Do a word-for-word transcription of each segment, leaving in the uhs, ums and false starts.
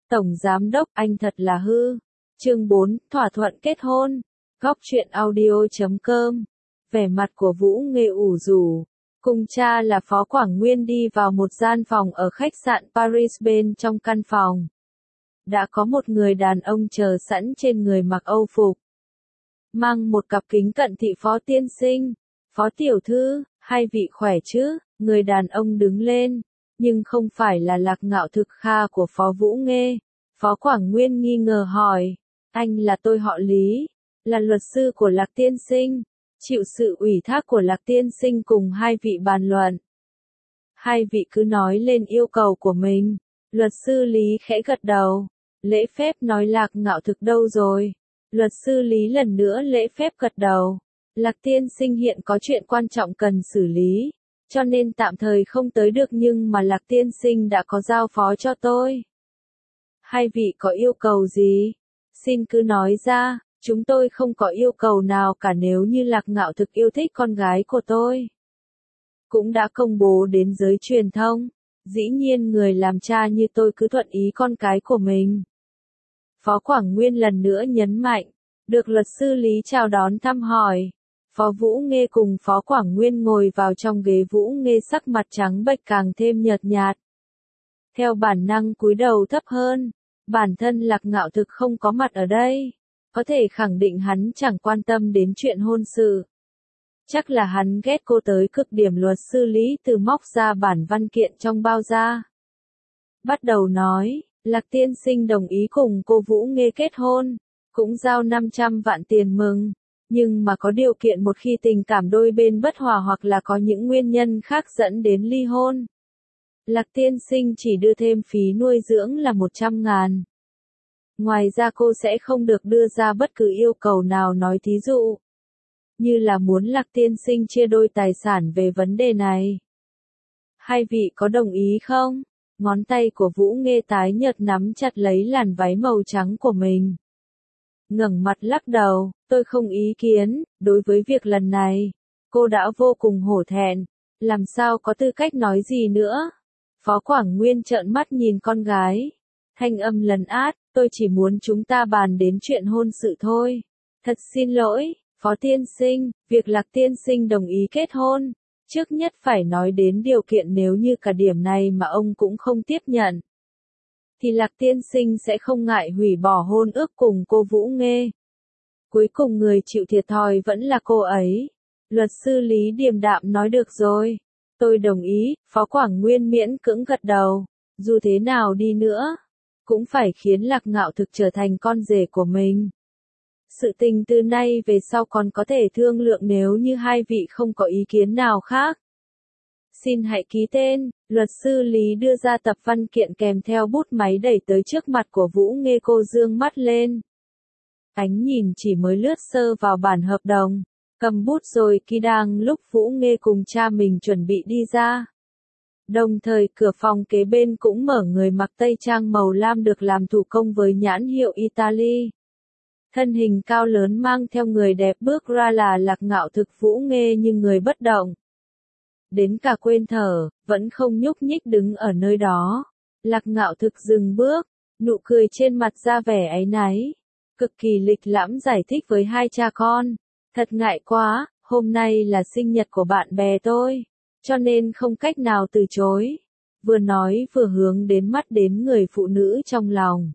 Tổng Giám Đốc, anh thật là hư. Chương bốn, thỏa thuận kết hôn. Góc truyện audio chấm com. Vẻ mặt của Vũ Nghê ủ rũ. Cùng cha là Phó Quảng Nguyên đi vào một gian phòng ở khách sạn Paris bên trong căn phòng. Đã có một người đàn ông chờ sẵn trên người mặc Âu phục. Mang một cặp kính cận thị. Phó tiên sinh, Phó tiểu thư, hai vị khỏe chứ? Người đàn ông đứng lên, nhưng không phải là Lạc Ngạo Thực Kha của Phó Vũ Nghê. Phó Quảng Nguyên nghi ngờ hỏi, anh là tôi họ Lý, là luật sư của Lạc tiên sinh, chịu sự ủy thác của Lạc tiên sinh cùng hai vị bàn luận. Hai vị cứ nói lên yêu cầu của mình. Luật sư Lý khẽ gật đầu, lễ phép nói Lạc Ngạo Thực đâu rồi? Luật sư Lý lần nữa lễ phép gật đầu. Lạc tiên sinh hiện có chuyện quan trọng cần xử lý, cho nên tạm thời không tới được, nhưng mà Lạc tiên sinh đã có giao phó cho tôi. Hai vị có yêu cầu gì? Xin cứ nói ra, chúng tôi không có yêu cầu nào cả. Nếu như Lạc Ngạo Thực yêu thích con gái của tôi, cũng đã công bố đến giới truyền thông, dĩ nhiên người làm cha như tôi cứ thuận ý con cái của mình. Phó Quảng Nguyên lần nữa nhấn mạnh, được luật sư Lý chào đón thăm hỏi. Phó Vũ Nghê cùng Phó Quảng Nguyên ngồi vào trong ghế. Vũ Nghê sắc mặt trắng bệch càng thêm nhợt nhạt. Theo bản năng cúi đầu thấp hơn, bản thân Lạc Ngạo Thực không có mặt ở đây. Có thể khẳng định hắn chẳng quan tâm đến chuyện hôn sự. Chắc là hắn ghét cô tới cực điểm. Luật sư Lý từ móc ra bản văn kiện trong bao da. Bắt đầu nói, Lạc tiên sinh đồng ý cùng cô Vũ Nghê kết hôn, cũng giao năm trăm vạn tiền mừng. Nhưng mà có điều kiện, một khi tình cảm đôi bên bất hòa hoặc là có những nguyên nhân khác dẫn đến ly hôn, Lạc tiên sinh chỉ đưa thêm phí nuôi dưỡng là một trăm ngàn. Ngoài ra cô sẽ không được đưa ra bất cứ yêu cầu nào, nói thí dụ như là muốn Lạc tiên sinh chia đôi tài sản về vấn đề này. Hai vị có đồng ý không? Ngón tay của Vũ Nghê tái nhợt nắm chặt lấy làn váy màu trắng của mình. Ngẩng mặt lắc đầu, tôi không ý kiến. Đối với việc lần này, cô đã vô cùng hổ thẹn, làm sao có tư cách nói gì nữa. Phó Quảng Nguyên trợn mắt nhìn con gái, thanh âm lấn át, tôi chỉ muốn chúng ta bàn đến chuyện hôn sự thôi. Thật xin lỗi, Phó tiên sinh, việc Lạc tiên sinh đồng ý kết hôn, trước nhất phải nói đến điều kiện. Nếu như cả điểm này mà ông cũng không tiếp nhận, thì Lạc tiên sinh sẽ không ngại hủy bỏ hôn ước cùng cô Vũ Nghê. Cuối cùng người chịu thiệt thòi vẫn là cô ấy. Luật sư Lý điềm đạm nói, được rồi, tôi đồng ý. Phó Quảng Nguyên miễn cưỡng gật đầu. Dù thế nào đi nữa, cũng phải khiến Lạc Ngạo Thực trở thành con rể của mình. Sự tình từ nay về sau còn có thể thương lượng nếu như hai vị không có ý kiến nào khác. Xin hãy ký tên. Luật sư Lý đưa ra tập văn kiện kèm theo bút máy đẩy tới trước mặt của Vũ Nghê. Cô dương mắt lên, ánh nhìn chỉ mới lướt sơ vào bản hợp đồng, cầm bút rồi khi đang lúc Vũ Nghê cùng cha mình chuẩn bị đi ra. Đồng thời cửa phòng kế bên cũng mở người mặc tây trang màu lam được làm thủ công với nhãn hiệu Italy. Thân hình cao lớn mang theo người đẹp bước ra là Lạc Ngạo Thực. Vũ Nghê như người bất động, đến cả quên thở, vẫn không nhúc nhích đứng ở nơi đó. Lạc Ngạo Thực dừng bước, nụ cười trên mặt ra vẻ áy náy, cực kỳ lịch lãm giải thích với hai cha con. Thật ngại quá, hôm nay là sinh nhật của bạn bè tôi, cho nên không cách nào từ chối. Vừa nói vừa hướng đến mắt đến người phụ nữ trong lòng.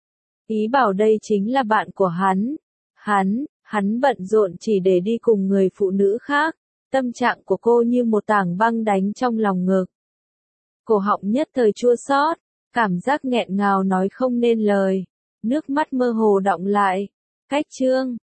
Ý bảo đây chính là bạn của hắn. Hắn, hắn bận rộn chỉ để đi cùng người phụ nữ khác. Tâm trạng của cô như một tảng băng đánh trong lòng ngực. Cổ họng nhất thời chua xót, cảm giác nghẹn ngào nói không nên lời. Nước mắt mơ hồ đọng lại. Cách chương